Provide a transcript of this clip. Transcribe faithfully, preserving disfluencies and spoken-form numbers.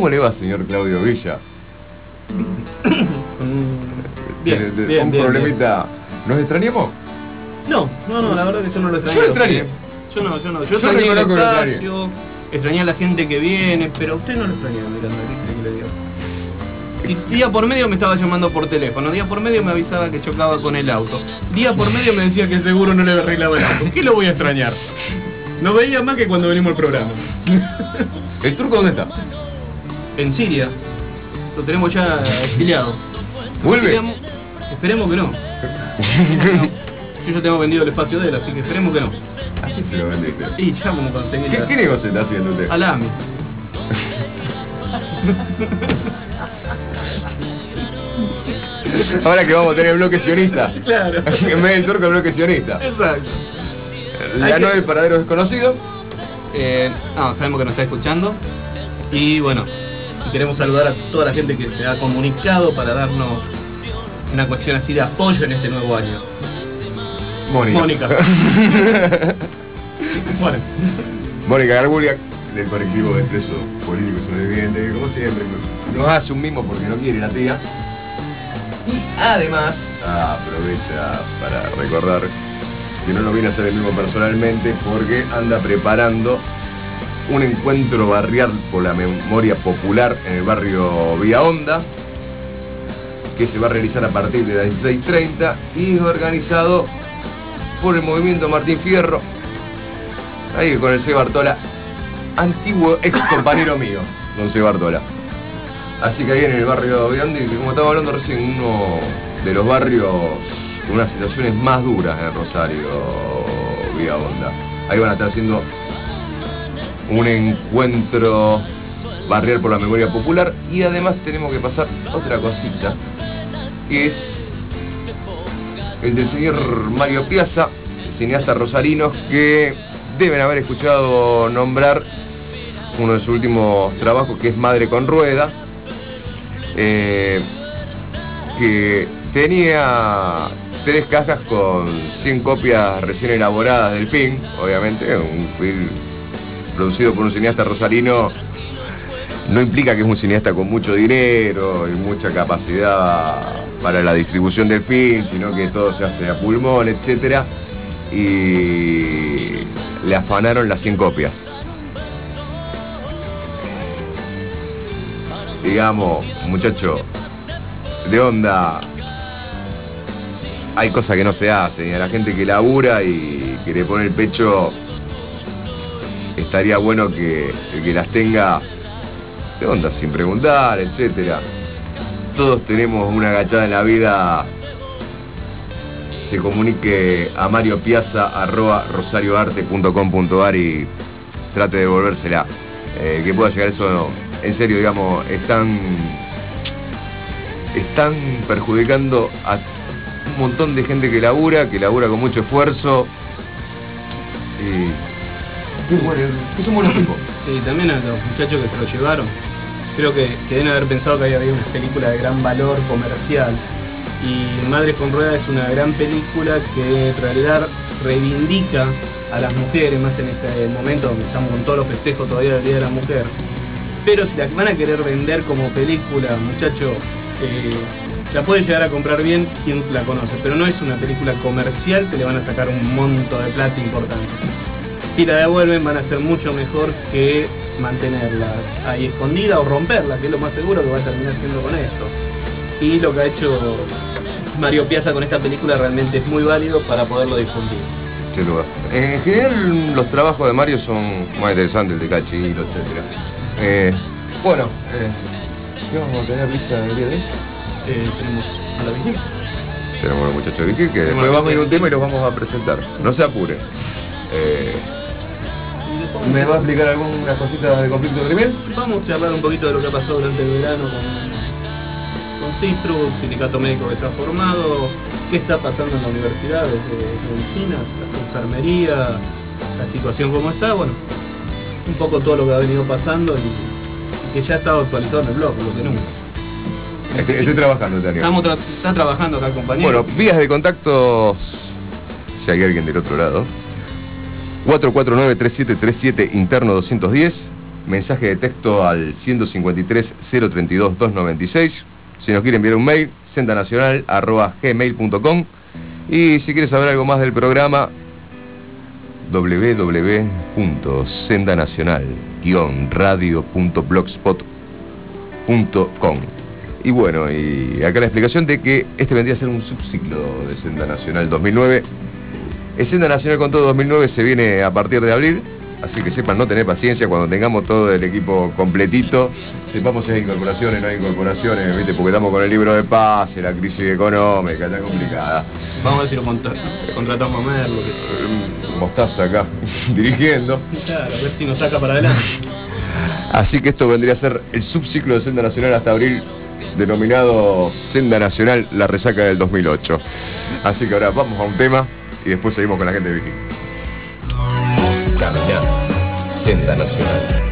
¿Cómo le va, señor Claudio Villa? Bien, de, de, bien, un bien, problemita. Bien. ¿Nos extrañamos? No, no, no, la verdad que yo no lo extrañé. Yo lo extrañé. Yo no, yo no. Yo, yo extrañé el espacio, extrañé. extrañé a la gente que viene, pero usted no lo extrañó, Miranda, ¿qué que le digo? Si día por medio me estaba llamando por teléfono, día por medio me avisaba que chocaba con el auto, día por medio me decía que el seguro no le arreglaba el auto. ¿Qué lo voy a extrañar? No veía más que cuando venimos al programa. ¿El turco dónde está? En Siria. Lo tenemos ya exiliado. ¿Vuelve? Exiliamos. Esperemos que no. Yo ya tengo vendido el espacio de él, así que esperemos que no. ¿A quién se lo vendiste? Y ya vamos a conseguir. ¿Qué, ¿Qué negocio está haciendo usted? Al A M I. Ahora que vamos a tener el bloque sionista. Claro. En vez del turco, el bloque sionista. Exacto. La no del paradero desconocido. Eh, no, sabemos que nos está escuchando. Y bueno, queremos saludar a toda la gente que se ha comunicado para darnos una cuestión así de apoyo en este nuevo año. Mónica. Mónica. Bueno. Mónica Garbulia, del colectivo de presos políticos sobrevivientes, como siempre, nos hace un mimo porque no quiere la tía. Y además aprovecha para recordar que no lo viene a hacer el mismo personalmente porque anda preparando un encuentro barrial por la memoria popular en el barrio Vía Honda, que se va a realizar a partir de las dieciséis treinta y es organizado por el movimiento Martín Fierro, ahí con el C. Bartola, antiguo ex compañero mío, don C. Bartola. Así que ahí en el barrio Vía Honda, y como estaba hablando recién, uno de los barrios con unas situaciones más duras en Rosario, Vía Honda. Ahí van a estar haciendo un encuentro barrial por la memoria popular y además tenemos que pasar otra cosita, que es el del señor Mario Piazza, cineasta rosarino, que deben haber escuchado nombrar uno de sus últimos trabajos, que es Madre con Rueda, eh, que tenía tres cajas con cien copias recién elaboradas del film, obviamente, un film producido por un cineasta rosarino no implica que es un cineasta con mucho dinero y mucha capacidad para la distribución del film, sino que todo se hace a pulmón, etcétera. Y le afanaron las cien copias. Digamos, muchacho, de onda, hay cosas que no se hacen, y a la gente que labura y que le pone el pecho, estaría bueno que el que las tenga de onda, sin preguntar, etcétera. Todos tenemos una agachada en la vida. Se comunique a Mario Piazza arroba rosarioarte punto com punto ar y trate de devolvérsela. Eh, que pueda llegar eso, no. En serio, digamos, están están perjudicando a un montón de gente que labura, que labura con mucho esfuerzo. Y qué bueno, que son buenos tipos. Sí, también a los muchachos que se lo llevaron. Creo que, que deben haber pensado que había habido una película de gran valor comercial. Y Madre con Rueda es una gran película que en realidad reivindica a las mujeres, más en este momento donde estamos con todos los festejos todavía del Día de la Mujer. Pero si la van a querer vender como película, muchachos, eh, la puede llegar a comprar bien quien la conoce, pero no es una película comercial que le van a sacar un monto de plata importante. Si la devuelven van a ser mucho mejor que mantenerla ahí escondida o romperla, que es lo más seguro que va a terminar siendo con esto. Y lo que ha hecho Mario Piazza con esta película realmente es muy válido para poderlo difundir. Sin duda. En general los trabajos de Mario son más interesantes, el de Cachilo, etcétera. Eh, bueno, eh, ¿qué vamos a tener lista el día de hoy? Eh, tenemos a la vigil. Tenemos a los muchachos de Vigil, que después vamos a ir a un tema y los vamos a presentar. No se apure. Eh, ¿Me va a explicar alguna cosita de conflicto criminal? Vamos a charlar un poquito de lo que ha pasado durante el verano con, con Cistrus, sindicato médico que se ha formado, qué está pasando en la universidad desde medicinas, hasta enfermería, la situación como está, bueno, un poco todo lo que ha venido pasando y, y que ya ha estado actualizado en el blog, lo que nunca. Estoy, estoy trabajando, Daniel. Estamos tra está trabajando acá el compañero. Bueno, vías de contacto, si hay alguien del otro lado. cuatro cuatro nueve, tres siete tres siete, interno doscientos diez. mensaje de texto al ciento cincuenta y tres, cero treinta y dos, doscientos noventa y seis. Si nos quiere enviar un mail, sendanacional arroba gmail punto com. Y si quieres saber algo más del programa, w w w punto sendanacional guion radio punto blogspot punto com. Y bueno, y acá la explicación de que este vendría a ser un subciclo de Senda Nacional dos mil nueve. El Senda Nacional con todo dos mil nueve se viene a partir de abril, así que sepan no tener paciencia cuando tengamos todo el equipo completito. Sepamos si hay incorporaciones, no hay incorporaciones, ¿viste? Porque estamos con el libro de paz, la crisis económica, está complicada. Vamos a ver si lo contra- contratamos a Merlo. Que... Mostaza acá, dirigiendo. Claro, a ver si nos saca para adelante. Así que esto vendría a ser el subciclo de Senda Nacional hasta abril, denominado Senda Nacional, la resaca del dos mil ocho. Así que ahora vamos a un tema y después seguimos con la gente de Viking. Caminando, Senda Nacional.